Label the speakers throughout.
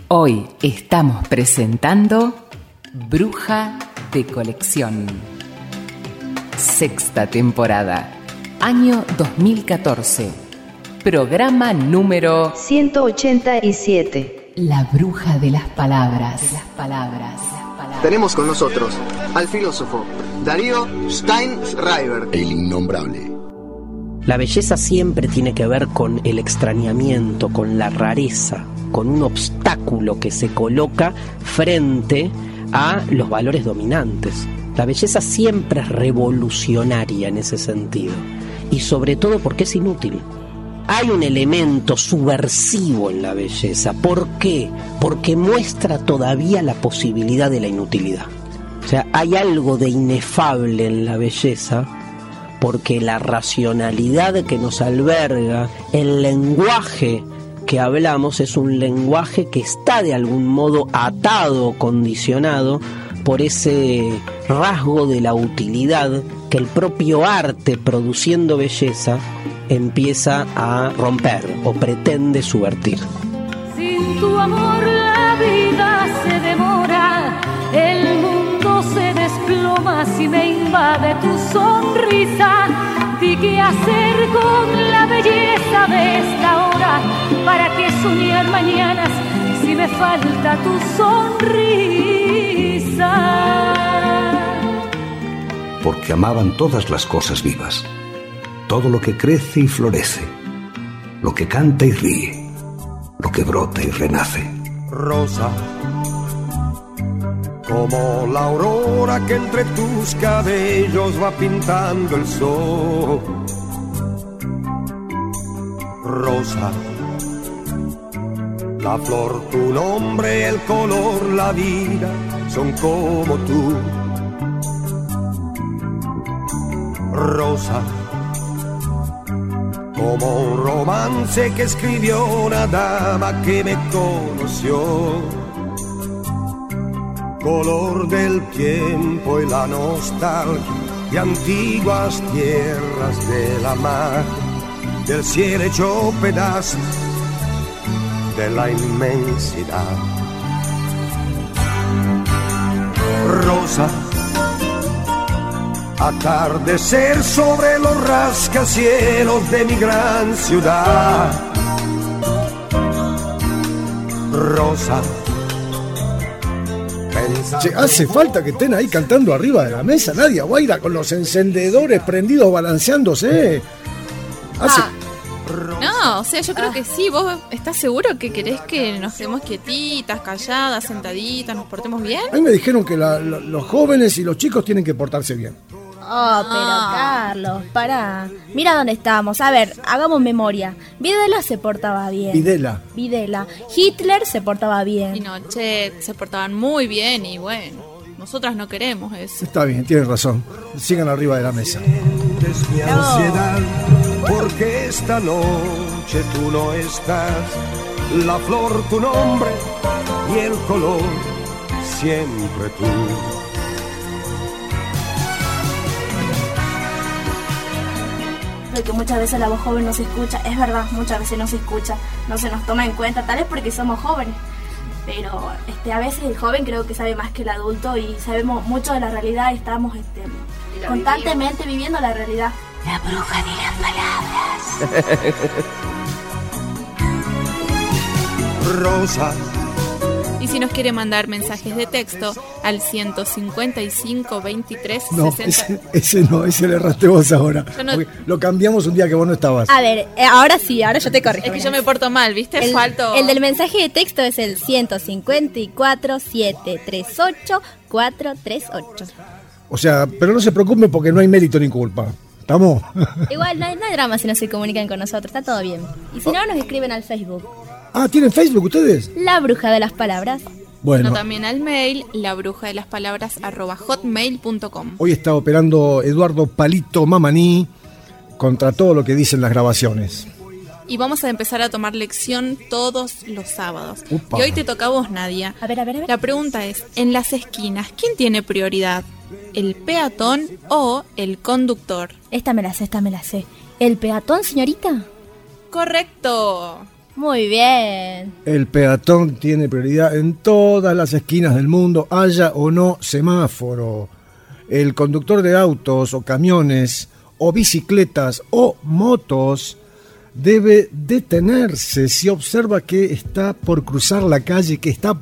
Speaker 1: Hoy estamos presentando Bruja de Colección. Sexta temporada, año 2014. Programa número
Speaker 2: 187.
Speaker 1: La Bruja de las Palabras.
Speaker 3: Tenemos con nosotros al filósofo Darío Steinschreiber.
Speaker 4: El innombrable.
Speaker 5: La belleza siempre tiene que ver con el extrañamiento, con la rareza, con un obstáculo que se coloca frente a los valores dominantes. La belleza siempre es revolucionaria en ese sentido, y sobre todo porque es inútil. Hay un elemento subversivo en la belleza. ¿Por qué? Porque muestra todavía la posibilidad de la inutilidad. O sea, hay algo de inefable en la belleza, porque la racionalidad que nos alberga, el lenguaje que hablamos, es un lenguaje que está de algún modo atado, condicionado por ese rasgo de la utilidad que el propio arte, produciendo belleza, empieza a romper o pretende subvertir.
Speaker 6: Sin tu amor la vida se demora, el mundo se desploma si me invade tu sonrisa. Di qué hacer con la belleza de esta hora, para qué soñar mañanas si me falta tu sonrisa.
Speaker 7: Porque amaban todas las cosas vivas, todo lo que crece y florece, lo que canta y ríe, lo que brota y renace.
Speaker 8: Rosa, como la aurora que entre tus cabellos va pintando el sol. Rosa, la flor, tu nombre, el color, la vida son como tú. Rosa, como un romance que escribió una dama que me conoció. Color del tiempo y la nostalgia de antiguas tierras de la mar, del cielo hecho pedazos, de la inmensidad. Rosa, atardecer sobre los rascacielos de mi gran ciudad. Rosa,
Speaker 9: che, hace falta que estén ahí cantando arriba de la mesa, Nadia Guaira, con los encendedores prendidos balanceándose.
Speaker 10: No, o sea, yo creo que sí. ¿Vos estás seguro que querés que nos quedemos quietitas, calladas, sentaditas, nos portemos bien?
Speaker 9: A mí me dijeron que los jóvenes y los chicos tienen que portarse bien.
Speaker 11: Oh, pero Carlos, pará. Mira dónde estamos. A ver, hagamos memoria. Videla se portaba bien. Videla. Hitler se portaba bien.
Speaker 10: Pinochet se portaban muy bien y bueno, nosotras no queremos eso.
Speaker 9: Está bien, tienen razón. Sigan arriba de la mesa.
Speaker 8: Mi ansiedad, porque esta noche tú no estás. La flor, tu nombre y el color, siempre tú.
Speaker 11: De que muchas veces la voz joven no se escucha, es verdad, muchas veces no se escucha, no se nos toma en cuenta, tal vez porque somos jóvenes, pero a veces el joven creo que sabe más que el adulto y sabemos mucho de la realidad y estamos constantemente viviendo la realidad.
Speaker 2: La bruja de las palabras.
Speaker 8: Rosa.
Speaker 10: Y si nos quiere mandar mensajes de texto al 155 23
Speaker 9: no,
Speaker 10: 60.
Speaker 9: Ese le erraste vos ahora.
Speaker 10: No,
Speaker 9: lo cambiamos un día que vos no estabas.
Speaker 11: A ver, ahora sí, ahora yo te corrijo.
Speaker 10: Es que yo me porto mal, ¿viste?
Speaker 11: El del mensaje de texto es el 154 738 438.
Speaker 9: O sea, pero no se preocupen porque no hay mérito ni culpa. ¿Estamos?
Speaker 11: Igual no hay drama si no se comunican con nosotros, está todo bien. Y si no, nos escriben al Facebook.
Speaker 9: Ah, ¿tienen Facebook ustedes?
Speaker 11: La Bruja de las Palabras.
Speaker 10: Bueno, también al mail labrujadelaspalabras@hotmail.com.
Speaker 9: Hoy está operando Eduardo Palito Mamaní contra todo lo que dicen las grabaciones.
Speaker 10: Y vamos a empezar a tomar lección todos los sábados.
Speaker 9: Upa.
Speaker 10: Y hoy te toca a vos, Nadia.
Speaker 11: A ver.
Speaker 10: La pregunta es, en las esquinas, ¿quién tiene prioridad? ¿El peatón o el conductor?
Speaker 11: Esta me la sé. ¿El peatón, señorita?
Speaker 10: Correcto.
Speaker 4: Muy bien.
Speaker 9: El peatón tiene prioridad en todas las esquinas del mundo, haya o no semáforo. El conductor de autos o camiones o bicicletas o motos debe detenerse si observa que está por cruzar la calle,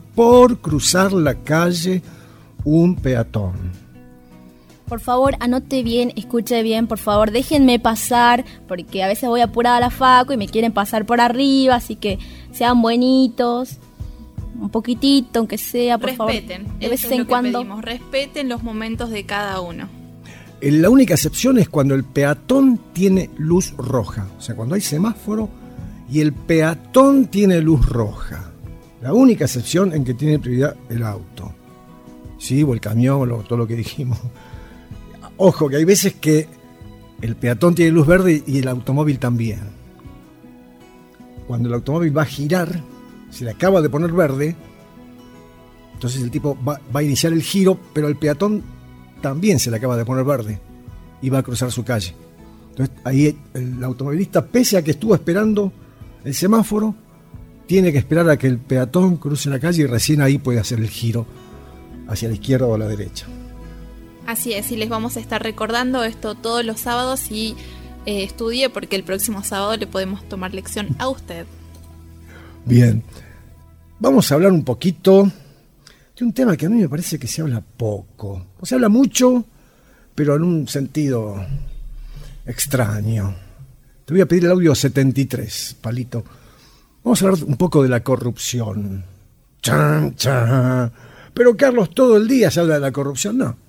Speaker 9: un peatón.
Speaker 4: Por favor, anote bien, escuche bien, por favor, déjenme pasar, porque a veces voy apurada a la facu y me quieren pasar por arriba, así que sean buenitos, un poquitito, aunque sea, por favor.
Speaker 10: Respeten,
Speaker 4: de vez en cuando.
Speaker 10: Respeten los momentos de cada uno.
Speaker 9: La única excepción es cuando el peatón tiene luz roja, o sea, cuando hay semáforo y el peatón tiene luz roja. La única excepción en que tiene prioridad el auto, sí, o el camión, o todo lo que dijimos. Ojo, que hay veces que el peatón tiene luz verde y el automóvil también. Cuando el automóvil va a girar, se le acaba de poner verde, entonces el tipo va a iniciar el giro, pero el peatón también se le acaba de poner verde y va a cruzar su calle. Entonces ahí el automovilista, pese a que estuvo esperando el semáforo, tiene que esperar a que el peatón cruce la calle y recién ahí puede hacer el giro hacia la izquierda o a la derecha.
Speaker 10: Así es, y les vamos a estar recordando esto todos los sábados y estudie porque el próximo sábado le podemos tomar lección a usted.
Speaker 9: Bien, vamos a hablar un poquito de un tema que a mí me parece que se habla poco. O se habla mucho, pero en un sentido extraño. Te voy a pedir el audio 73, Palito. Vamos a hablar un poco de la corrupción. Chan, chan. Pero Carlos, todo el día se habla de la corrupción. No.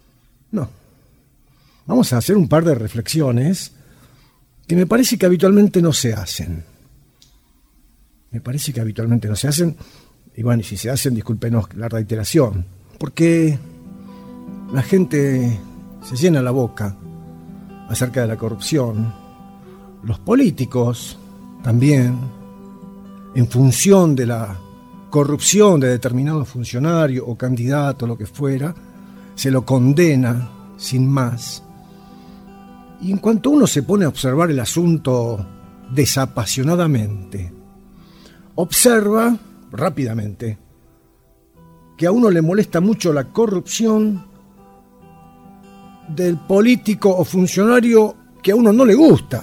Speaker 9: Vamos a hacer un par de reflexiones que me parece que habitualmente no se hacen. Y bueno, y si se hacen, discúlpenos la reiteración, porque la gente se llena la boca acerca de la corrupción. Los políticos también, en función de la corrupción de determinado funcionario o candidato, lo que fuera, se lo condena sin más. Y en cuanto uno se pone a observar el asunto desapasionadamente, observa rápidamente que a uno le molesta mucho la corrupción del político o funcionario que a uno no le gusta,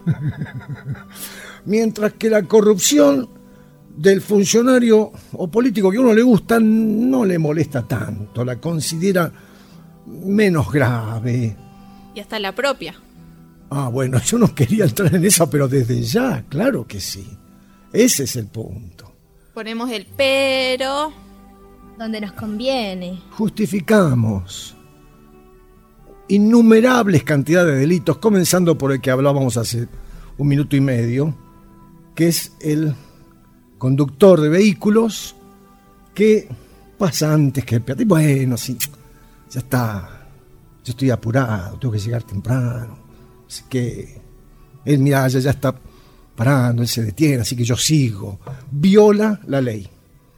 Speaker 9: mientras que la corrupción del funcionario o político que a uno le gusta no le molesta tanto, la considera menos grave.
Speaker 10: Y hasta la propia.
Speaker 9: Bueno, yo no quería entrar en eso, pero desde ya, claro que sí. Ese es el punto.
Speaker 10: Ponemos el pero
Speaker 4: donde nos conviene.
Speaker 9: Justificamos innumerables cantidades de delitos, comenzando por el que hablábamos hace un minuto y medio, que es el conductor de vehículos que pasa antes que el peatón. Bueno, sí, ya está, yo estoy apurado, tengo que llegar temprano, así que él, mira, ya está parando, él se detiene, así que yo sigo. Viola la ley.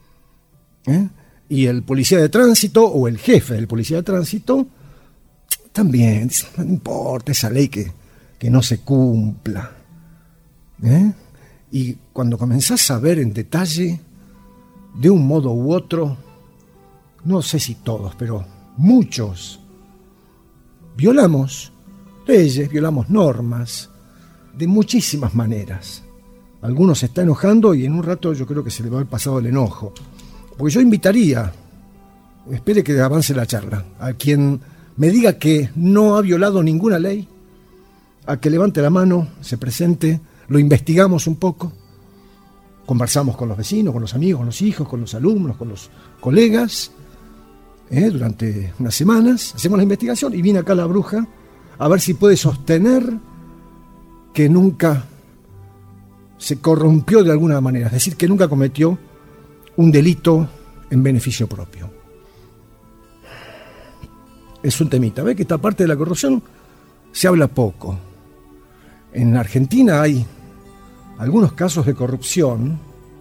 Speaker 9: Y el policía de tránsito o el jefe del policía de tránsito también dice, no importa esa ley que no se cumpla. Y cuando comenzás a ver en detalle, de un modo u otro, no sé si todos, pero muchos, violamos leyes, violamos normas, de muchísimas maneras. Algunos se está enojando y en un rato yo creo que se le va a haber pasado el enojo. Porque yo invitaría, espere que avance la charla, a quien me diga que no ha violado ninguna ley, a que levante la mano, se presente, lo investigamos un poco, conversamos con los vecinos, con los amigos, con los hijos, con los alumnos, con los colegas, durante unas semanas, hacemos la investigación y viene acá la bruja a ver si puede sostener que nunca se corrompió de alguna manera, es decir, que nunca cometió un delito en beneficio propio. Es un temita. ¿Ve que esta parte de la corrupción se habla poco? En Argentina hay algunos casos de corrupción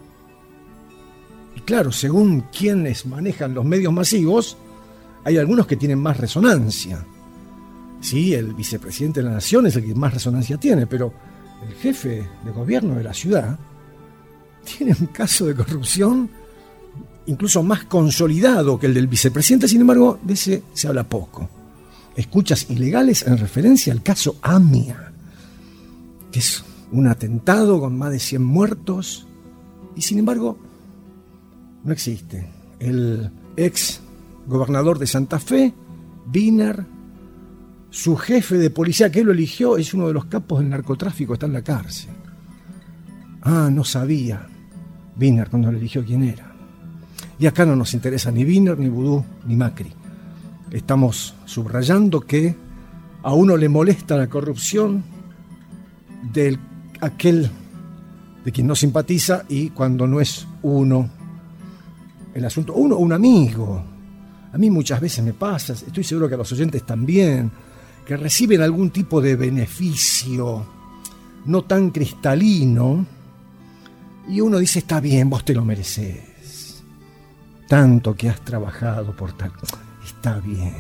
Speaker 9: y claro, según quienes manejan los medios masivos, hay algunos que tienen más resonancia. Sí, el vicepresidente de la Nación es el que más resonancia tiene, pero el jefe de gobierno de la ciudad tiene un caso de corrupción incluso más consolidado que el del vicepresidente. Sin embargo, de ese se habla poco. Escuchas ilegales en referencia al caso AMIA, que es un atentado con más de 100 muertos, y sin embargo no existe. El ex gobernador de Santa Fe, Wiener, su jefe de policía que él lo eligió, es uno de los capos del narcotráfico, está en la cárcel. No sabía Wiener cuando lo eligió quién era. Y acá no nos interesa ni Wiener, ni Vudú, ni Macri. Estamos subrayando que a uno le molesta la corrupción de aquel de quien no simpatiza, y cuando no es uno el asunto, uno un amigo. A mí muchas veces me pasa, estoy seguro que a los oyentes también, que reciben algún tipo de beneficio no tan cristalino, y uno dice, está bien, vos te lo mereces. Tanto que has trabajado por tal... Está bien.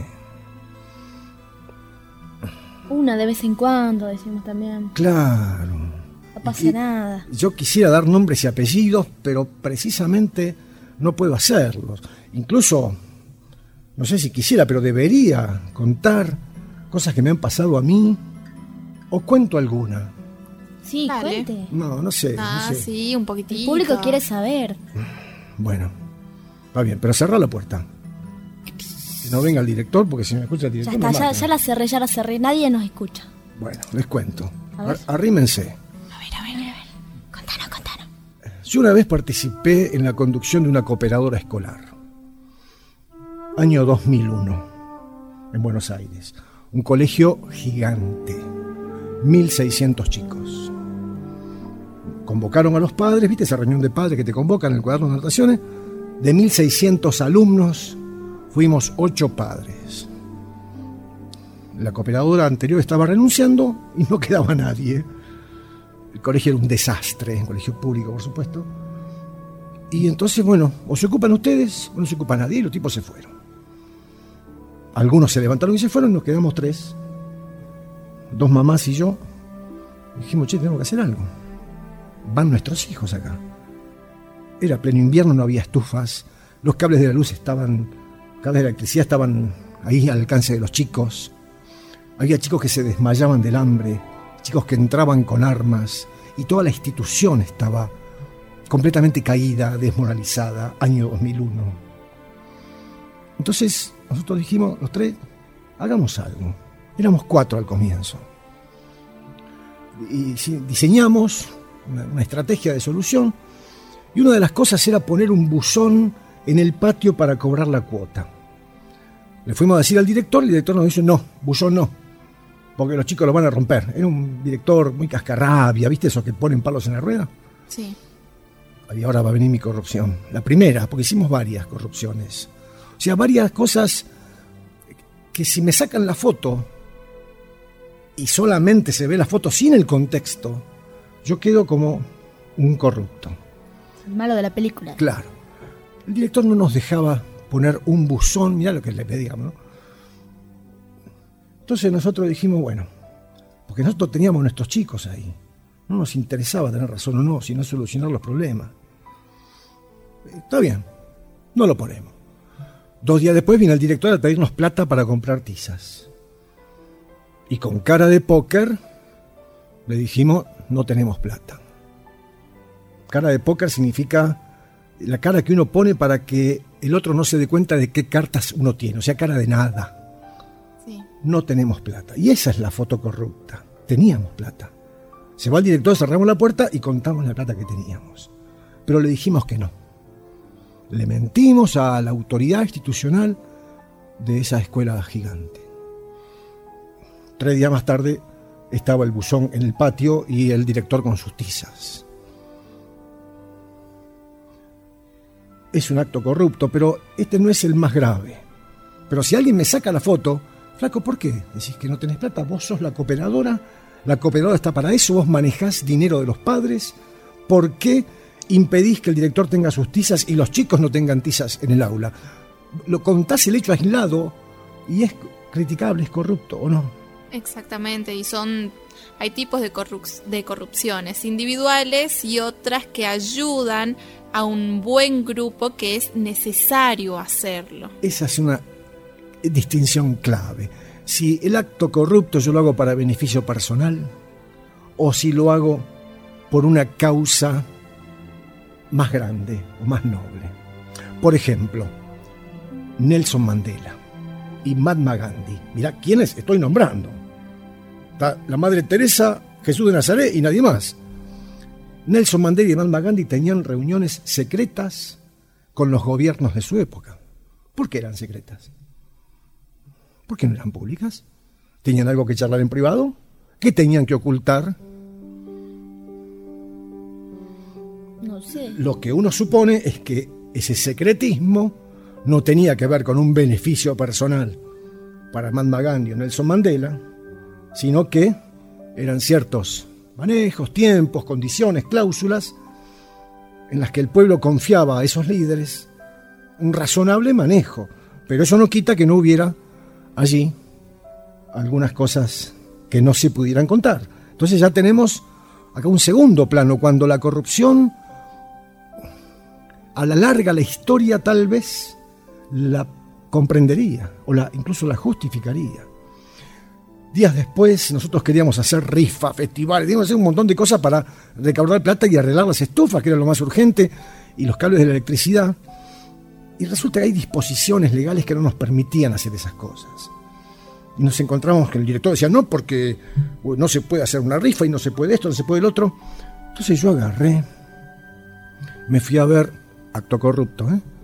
Speaker 4: Una de vez en cuando, decimos también.
Speaker 9: Claro.
Speaker 4: No pasa nada.
Speaker 9: Yo quisiera dar nombres y apellidos, pero precisamente no puedo hacerlos. Incluso, no sé si quisiera, pero debería contar cosas que me han pasado a mí. ¿O cuento alguna?
Speaker 4: Sí,
Speaker 10: Dale.
Speaker 4: cuente.
Speaker 9: No sé. No sé.
Speaker 10: Sí, un poquitito.
Speaker 4: El público quiere saber.
Speaker 9: Bueno, va bien, pero cerrá la puerta. Que no venga el director, porque si me escucha el director
Speaker 4: Ya está,
Speaker 9: me mata.
Speaker 4: ya la cerré, nadie nos escucha.
Speaker 9: Bueno, les cuento.
Speaker 4: A ver.
Speaker 9: Arrímense.
Speaker 4: A ver. Contanos.
Speaker 9: Yo una vez participé en la conducción de una cooperadora escolar. Año 2001, en Buenos Aires. Un colegio gigante. 1.600 chicos. Convocaron a los padres, ¿viste esa reunión de padres que te convocan en el cuaderno de anotaciones? De 1.600 alumnos, fuimos 8 padres. La cooperadora anterior estaba renunciando y no quedaba nadie. El colegio era un desastre, un colegio público, por supuesto. Y entonces, bueno, o se ocupan ustedes o no se ocupa nadie, y los tipos se fueron. Algunos se levantaron y se fueron, nos quedamos 3. 2 mamás y yo. Dijimos, tenemos que hacer algo. Van nuestros hijos acá. Era pleno invierno, no había estufas, los cables de la luz estaban, cables de electricidad estaban ahí al alcance de los chicos. Había chicos que se desmayaban del hambre, chicos que entraban con armas, y toda la institución estaba completamente caída, desmoralizada, año 2001. Entonces nosotros dijimos, los 3, hagamos algo. Éramos 4 al comienzo. Y diseñamos una estrategia de solución, y una de las cosas era poner un buzón en el patio para cobrar la cuota. Le fuimos a decir al director, y el director nos dice, no, buzón no, porque los chicos lo van a romper. Era un director muy cascarrabia, ¿viste esos que ponen palos en la rueda?
Speaker 10: Sí.
Speaker 9: Y ahora va a venir mi corrupción. La primera, porque hicimos varias corrupciones. O sea, varias cosas que si me sacan la foto y solamente se ve la foto sin el contexto, yo quedo como un corrupto.
Speaker 4: El malo de la película.
Speaker 9: Claro. El director no nos dejaba poner un buzón, mirá lo que le pedíamos, ¿no? Entonces nosotros dijimos, bueno, porque nosotros teníamos nuestros chicos ahí. No nos interesaba tener razón o no, sino solucionar los problemas. Está bien, no lo ponemos. 2 días después vino el director a pedirnos plata para comprar tizas. Y con cara de póker le dijimos, no tenemos plata. Cara de póker significa la cara que uno pone para que el otro no se dé cuenta de qué cartas uno tiene, o sea, cara de nada.
Speaker 10: Sí.
Speaker 9: No tenemos plata. Y esa es la foto corrupta. Teníamos plata. Se va el director, cerramos la puerta y contamos la plata que teníamos. Pero le dijimos que no. Le mentimos a la autoridad institucional de esa escuela gigante. 3 días más tarde estaba el buzón en el patio y el director con sus tizas. Es un acto corrupto, pero este no es el más grave. Pero si alguien me saca la foto, flaco, ¿por qué? Decís que no tenés plata, vos sos la cooperadora está para eso, vos manejás dinero de los padres, ¿por qué impedís que el director tenga sus tizas y los chicos no tengan tizas en el aula? Lo contás el hecho aislado y es criticable, es corrupto, ¿o no?
Speaker 10: Exactamente, y son Hay tipos de corrupciones individuales y otras que ayudan a un buen grupo que es necesario hacerlo.
Speaker 9: Esa es una distinción clave. Si el acto corrupto yo lo hago para beneficio personal o si lo hago por una causa más grande o más noble. Por ejemplo, Nelson Mandela y Mahatma Gandhi. Mirá quiénes estoy nombrando. Está la Madre Teresa, Jesús de Nazaret y nadie más. Nelson Mandela y Mahatma Gandhi tenían reuniones secretas con los gobiernos de su época. ¿Por qué eran secretas? ¿Por qué no eran públicas? ¿Tenían algo que charlar en privado? ¿Qué tenían que ocultar?
Speaker 4: No sé.
Speaker 9: Lo que uno supone es que ese secretismo no tenía que ver con un beneficio personal para Mahatma Gandhi o Nelson Mandela, sino que eran ciertos manejos, tiempos, condiciones, cláusulas en las que el pueblo confiaba a esos líderes un razonable manejo. Pero eso no quita que no hubiera allí algunas cosas que no se pudieran contar. Entonces ya tenemos acá un segundo plano, cuando la corrupción a la larga la historia tal vez la comprendería o incluso la justificaría. Días después nosotros queríamos hacer rifas, festivales, queríamos hacer un montón de cosas para recaudar plata y arreglar las estufas, que era lo más urgente, y los cables de la electricidad. Y resulta que hay disposiciones legales que no nos permitían hacer esas cosas. Y nos encontramos que el director decía, no, porque no se puede hacer una rifa y no se puede esto, no se puede el otro. Entonces yo agarré, me fui a ver, acto corrupto,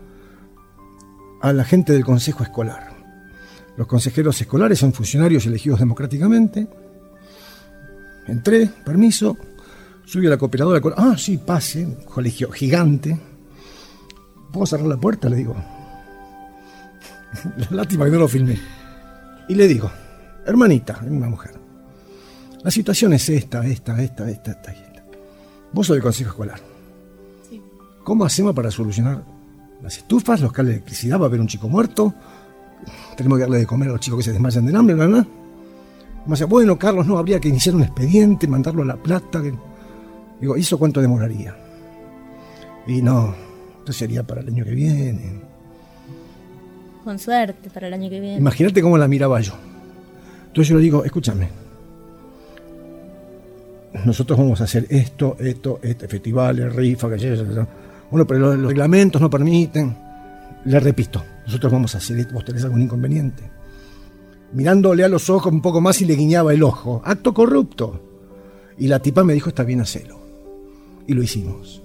Speaker 9: a la gente del consejo escolar. Los consejeros escolares son funcionarios elegidos democráticamente. Entré, permiso, subí a la cooperadora. Ah, sí, pase, un colegio gigante. ¿Puedo cerrar la puerta? Le digo. Lástima que no lo filmé. Y le digo, hermanita, una mujer, la situación es esta. Vos sos del consejo escolar.
Speaker 10: Sí.
Speaker 9: ¿Cómo hacemos para solucionar las estufas, los cables de electricidad? Va a haber un chico muerto. Tenemos que darle de comer a los chicos que se desmayan de hambre, ¿verdad? Me dice, bueno, Carlos, no, habría que iniciar un expediente, mandarlo a La Plata. Digo, ¿y eso cuánto demoraría? Y no, esto sería para el año que viene.
Speaker 4: Con suerte, para el año que viene.
Speaker 9: Imagínate cómo la miraba yo. Entonces yo le digo, escúchame, nosotros vamos a hacer esto, festivales, rifas, bueno, pero los reglamentos no permiten. Le repito, nosotros vamos a hacer esto, ¿vos tenés algún inconveniente? Mirándole a los ojos un poco más y le guiñaba el ojo. Acto corrupto. Y la tipa me dijo, está bien, hacelo. Y lo hicimos.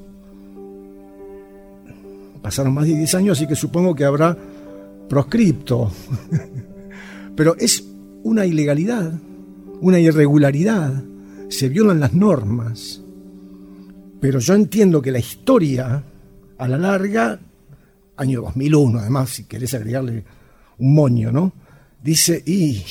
Speaker 9: Pasaron más de 10 años, así que supongo que habrá proscripto. Pero es una ilegalidad, una irregularidad. Se violan las normas. Pero yo entiendo que la historia, a la larga, año 2001, además, si querés agregarle un moño, ¿no? Dice, ¿y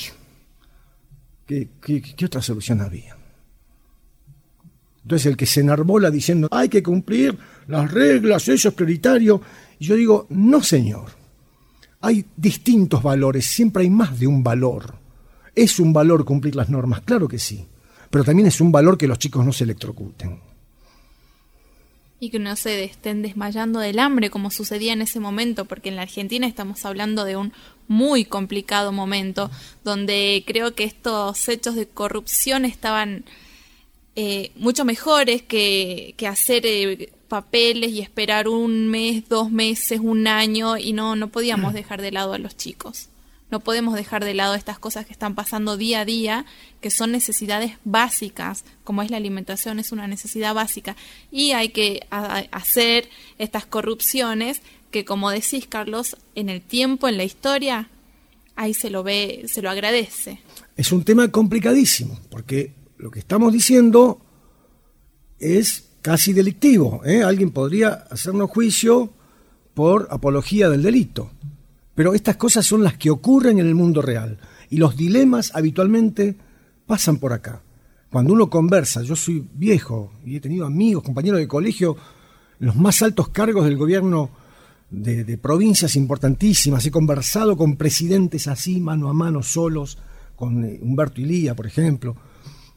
Speaker 9: qué otra solución había? Entonces el que se enarbola diciendo, hay que cumplir las reglas, eso es prioritario. Y yo digo, no señor, hay distintos valores, siempre hay más de un valor. ¿Es un valor cumplir las normas? Claro que sí, pero también es un valor que los chicos no se electrocuten.
Speaker 10: Y que no se estén desmayando del hambre como sucedía en ese momento, porque en la Argentina estamos hablando de un muy complicado momento, donde creo que estos hechos de corrupción estaban mucho mejores que hacer papeles y esperar un mes, 2 meses, un año, y no podíamos dejar de lado a los chicos. No podemos dejar de lado estas cosas que están pasando día a día, que son necesidades básicas, como es la alimentación, es una necesidad básica. Y hay que hacer estas corrupciones que, como decís, Carlos, en el tiempo, en la historia, ahí se lo ve, se lo agradece.
Speaker 9: Es un tema complicadísimo, porque lo que estamos diciendo es casi delictivo, ¿eh? Alguien podría hacernos juicio por apología del delito. Pero estas cosas son las que ocurren en el mundo real. Y los dilemas habitualmente pasan por acá. Cuando uno conversa, yo soy viejo y he tenido amigos, compañeros de colegio, en los más altos cargos del gobierno de provincias importantísimas. He conversado con presidentes así, mano a mano, solos, con Humberto Ilía, por ejemplo.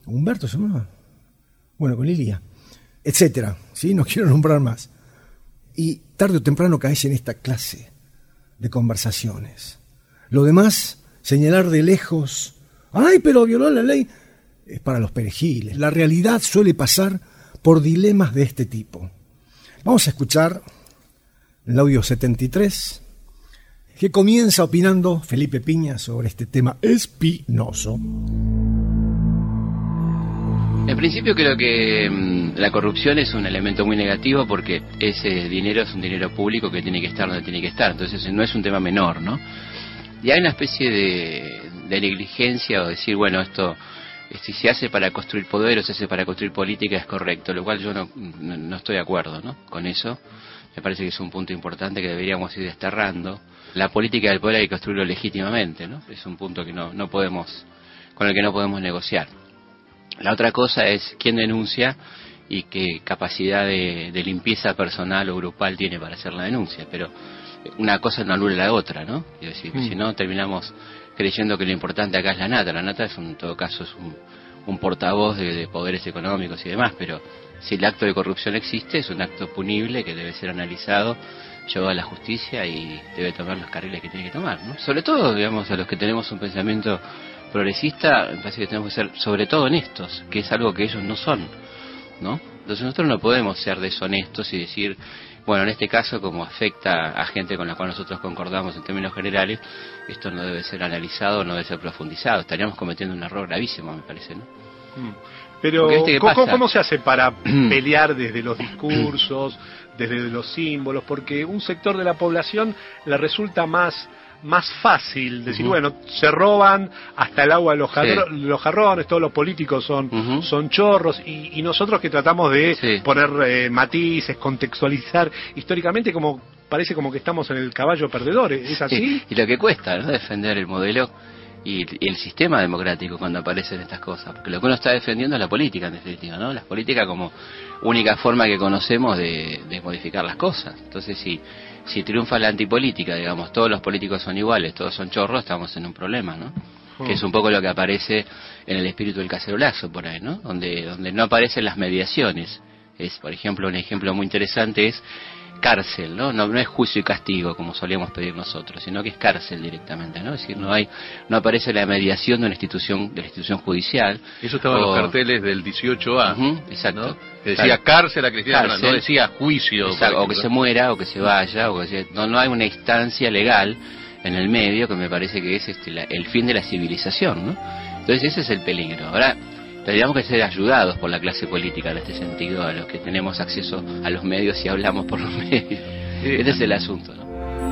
Speaker 9: Humberto se llamaba. Bueno, con Lilia, etcétera, ¿sí? No quiero nombrar más. Y tarde o temprano caes en esta clase de conversaciones. Lo demás, señalar de lejos, ¡ay, pero violó la ley!, es para los perejiles. La realidad suele pasar por dilemas de este tipo. Vamos a escuchar el audio 73, que comienza opinando Felipe Piña sobre este tema espinoso.
Speaker 12: En principio creo que la corrupción es un elemento muy negativo porque ese dinero es un dinero público que tiene que estar donde tiene que estar, entonces no es un tema menor, ¿no? Y hay una especie de negligencia o decir, bueno, esto si se hace para construir poder o se hace para construir política es correcto, lo cual yo no estoy de acuerdo, ¿no? Con eso me parece que es un punto importante que deberíamos ir desterrando. La política del poder hay que construirlo legítimamente, ¿no? Es un punto que no podemos, con el que no podemos negociar. La otra cosa es quién denuncia y qué capacidad de limpieza personal o grupal tiene para hacer la denuncia, pero una cosa no anula la otra, ¿no? Es decir, si no terminamos creyendo que lo importante acá es la nata. La nata es en todo caso es un portavoz de poderes económicos y demás, pero si el acto de corrupción existe es un acto punible que debe ser analizado, llevado a la justicia y debe tomar los carriles que tiene que tomar, ¿no? Sobre todo, digamos, a los que tenemos un pensamiento progresista, me parece que tenemos que ser sobre todo honestos, que es algo que ellos no son, ¿no? Entonces nosotros no podemos ser deshonestos y decir, bueno, en este caso, como afecta a gente con la cual nosotros concordamos en términos generales, esto no debe ser analizado, no debe ser profundizado. Estaríamos cometiendo un error gravísimo, me parece, ¿no?
Speaker 13: Pero, ¿cómo se hace para pelear desde los discursos, desde los símbolos? Porque un sector de la población le resulta más fácil decir, bueno, se roban hasta el agua de los jarrones, todos los políticos son chorros, y nosotros que tratamos de poner matices, contextualizar históricamente, parece como que estamos en el caballo perdedor, ¿es así?
Speaker 12: Y lo que cuesta, ¿no?, defender el modelo y el sistema democrático cuando aparecen estas cosas, porque lo que uno está defendiendo es la política, en definitiva, ¿no? La política como única forma que conocemos de modificar las cosas. Entonces, si triunfa la antipolítica, digamos, todos los políticos son iguales, todos son chorros, estamos en un problema, ¿no? Que es un poco lo que aparece en el espíritu del cacerolazo por ahí, ¿no? Donde no aparecen las mediaciones. Por ejemplo, un ejemplo muy interesante es cárcel, ¿no? No es juicio y castigo como solíamos pedir nosotros, sino que es cárcel directamente, ¿no? Es decir, no aparece la mediación de la institución judicial.
Speaker 14: Eso estaba en los carteles del 18A.
Speaker 12: Exacto.
Speaker 14: ¿No? Que decía cárcel a Cristina, no decía juicio.
Speaker 12: Exacto, o que se muera, o que se vaya, no hay una instancia legal en el medio que me parece que es el fin de la civilización, ¿no? Entonces ese es el peligro. Ahora, tendríamos que ser ayudados por la clase política en este sentido, a los que tenemos acceso a los medios y hablamos por los medios. Este es el asunto, ¿no?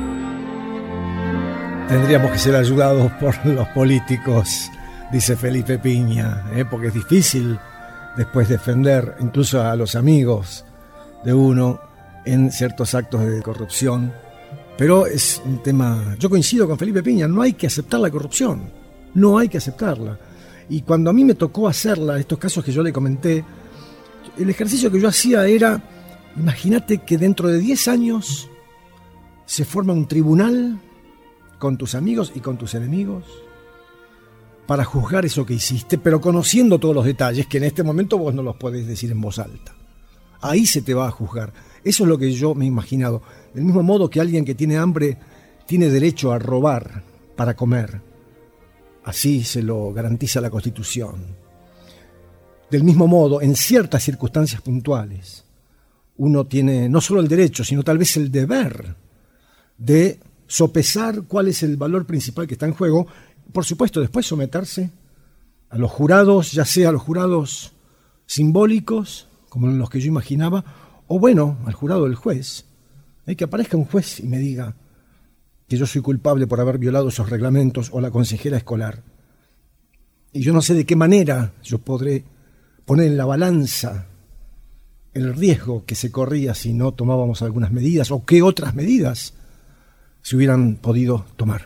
Speaker 9: Tendríamos que ser ayudados por los políticos, dice Felipe Piña, porque es difícil después defender incluso a los amigos de uno en ciertos actos de corrupción. Pero es un tema, yo coincido con Felipe Piña, no hay que aceptar la corrupción, no hay que aceptarla. Y cuando a mí me tocó hacerla, estos casos que yo le comenté, el ejercicio que yo hacía era, imagínate que dentro de 10 años se forma un tribunal con tus amigos y con tus enemigos para juzgar eso que hiciste, pero conociendo todos los detalles que en este momento vos no los podés decir en voz alta. Ahí se te va a juzgar. Eso es lo que yo me he imaginado. Del mismo modo que alguien que tiene hambre tiene derecho a robar para comer. Así se lo garantiza la Constitución. Del mismo modo, en ciertas circunstancias puntuales, uno tiene no solo el derecho, sino tal vez el deber de sopesar cuál es el valor principal que está en juego. Por supuesto, después someterse a los jurados, ya sea a los jurados simbólicos, como los que yo imaginaba, o bueno, al jurado del juez. Hay que aparezca un juez y me diga que yo soy culpable por haber violado esos reglamentos, o la consejera escolar. Y yo no sé de qué manera yo podré poner en la balanza el riesgo que se corría si no tomábamos algunas medidas, o qué otras medidas se hubieran podido tomar.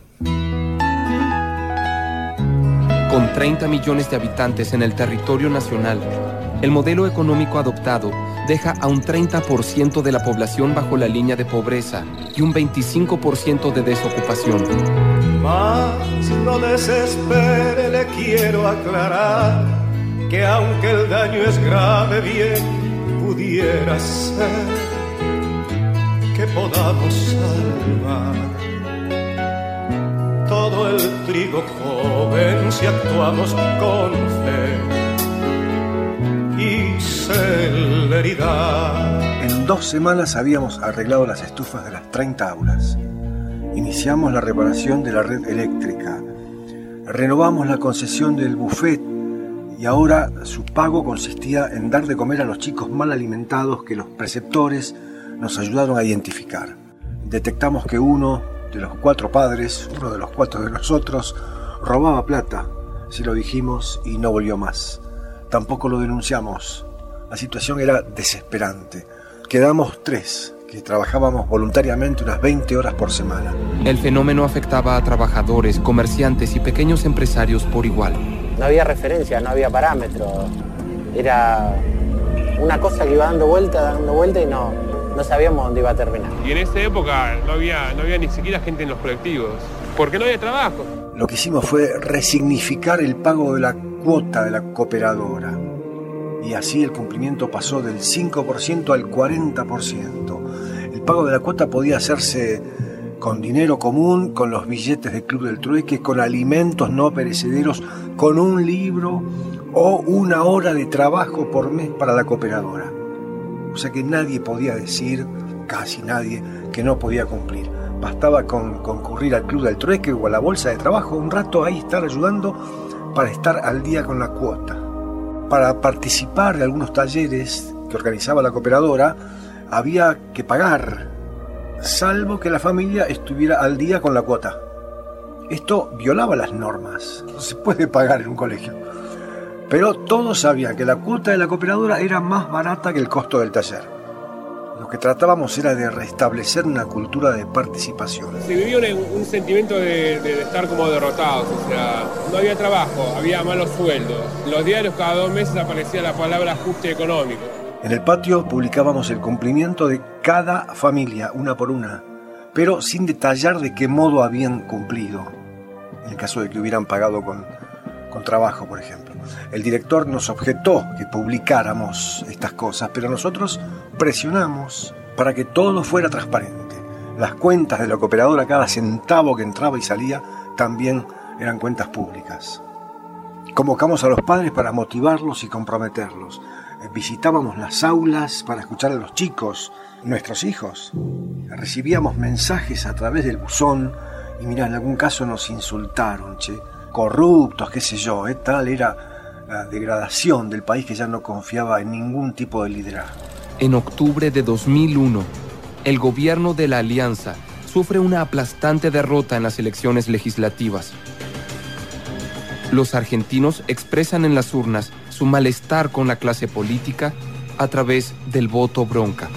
Speaker 15: Con 30 millones de habitantes en el territorio nacional, el modelo económico adoptado deja a un 30% de la población bajo la línea de pobreza y un 25% de desocupación.
Speaker 8: Mas no desespere, le quiero aclarar que aunque el daño es grave, bien pudiera ser que podamos salvar todo el trigo joven si actuamos con fe y celeridad.
Speaker 9: En 2 semanas habíamos arreglado las estufas de las 30 aulas. Iniciamos la reparación de la red eléctrica. Renovamos la concesión del buffet y ahora su pago consistía en dar de comer a los chicos mal alimentados que los preceptores nos ayudaron a identificar. Detectamos que uno de los 4 padres, uno de los 4 de nosotros, robaba plata. Sí lo dijimos y no volvió más. Tampoco lo denunciamos. La situación era desesperante. Quedamos 3 que trabajábamos voluntariamente unas 20 horas por semana.
Speaker 15: El fenómeno afectaba a trabajadores, comerciantes y pequeños empresarios por igual.
Speaker 16: No había referencia, no había parámetros. Era una cosa que iba dando vuelta y no sabíamos dónde iba a terminar.
Speaker 17: Y en esa época no había ni siquiera gente en los colectivos, porque no había trabajo.
Speaker 9: Lo que hicimos fue resignificar el pago de la cuota de la cooperadora. Y así el cumplimiento pasó del 5% al 40%. El pago de la cuota podía hacerse con dinero común, con los billetes del Club del Trueque, con alimentos no perecederos, con un libro o 1 hora de trabajo por mes para la cooperadora. O sea que nadie podía decir, casi nadie, que no podía cumplir. Bastaba con concurrir al Club del Trueque o a la bolsa de trabajo, un rato ahí estar ayudando para estar al día con la cuota. Para participar de algunos talleres que organizaba la cooperadora, había que pagar, salvo que la familia estuviera al día con la cuota. Esto violaba las normas, no se puede pagar en un colegio. Pero todos sabían que la cuota de la cooperadora era más barata que el costo del taller. Lo que tratábamos era de restablecer una cultura de participación.
Speaker 17: Se vivió un sentimiento de estar como derrotados, o sea, no había trabajo, había malos sueldos. En los diarios cada 2 meses aparecía la palabra ajuste económico.
Speaker 9: En el patio publicábamos el cumplimiento de cada familia, una por una, pero sin detallar de qué modo habían cumplido, en el caso de que hubieran pagado con trabajo, por ejemplo. El director nos objetó que publicáramos estas cosas, pero nosotros presionamos para que todo fuera transparente. Las cuentas de la cooperadora, cada centavo que entraba y salía, también eran cuentas públicas. Convocamos a los padres para motivarlos y comprometerlos. Visitábamos las aulas para escuchar a los chicos, nuestros hijos. Recibíamos mensajes a través del buzón y mirá, en algún caso nos insultaron, corruptos, qué sé yo, tal era la degradación del país que ya no confiaba en ningún tipo de liderazgo.
Speaker 15: En octubre de 2001, el gobierno de la Alianza sufre una aplastante derrota en las elecciones legislativas. Los argentinos expresan en las urnas su malestar con la clase política a través del voto bronca.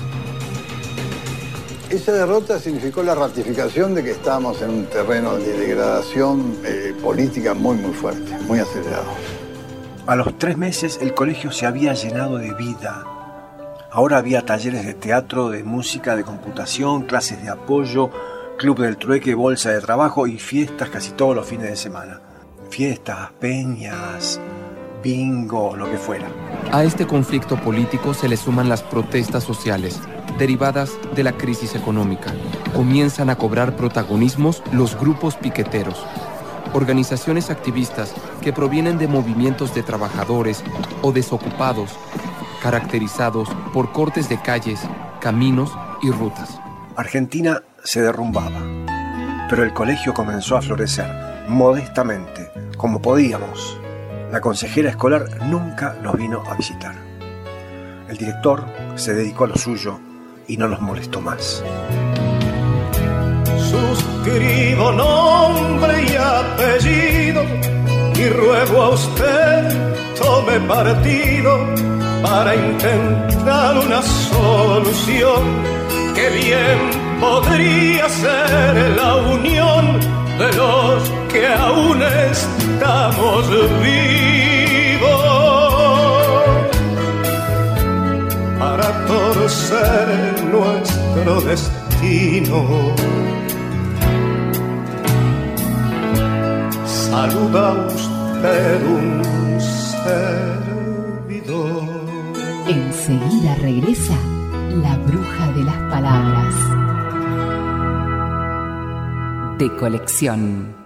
Speaker 18: Esa derrota significó la ratificación de que estábamos en un terreno de degradación política muy fuerte, muy acelerado.
Speaker 9: A los 3 meses el colegio se había llenado de vida. Ahora había talleres de teatro, de música, de computación, clases de apoyo, Club del Trueque, bolsa de trabajo y fiestas casi todos los fines de semana. Fiestas, peñas, bingo, lo que fuera.
Speaker 15: A este conflicto político se le suman las protestas sociales, derivadas de la crisis económica. Comienzan a cobrar protagonismos los grupos piqueteros, organizaciones activistas que provienen de movimientos de trabajadores o desocupados, caracterizados por cortes de calles, caminos y rutas.
Speaker 9: Argentina se derrumbaba, pero el colegio comenzó a florecer, modestamente, como podíamos. La consejera escolar nunca nos vino a visitar. El director se dedicó a lo suyo y no nos molestó más.
Speaker 8: Suscribo nombre y apellido y ruego a usted tome partido para intentar una solución que bien podría ser la unión de los que aún estamos vivos para torcer nuestro destino. Saluda usted un ser
Speaker 1: Enseguida regresa la bruja de las palabras. De colección.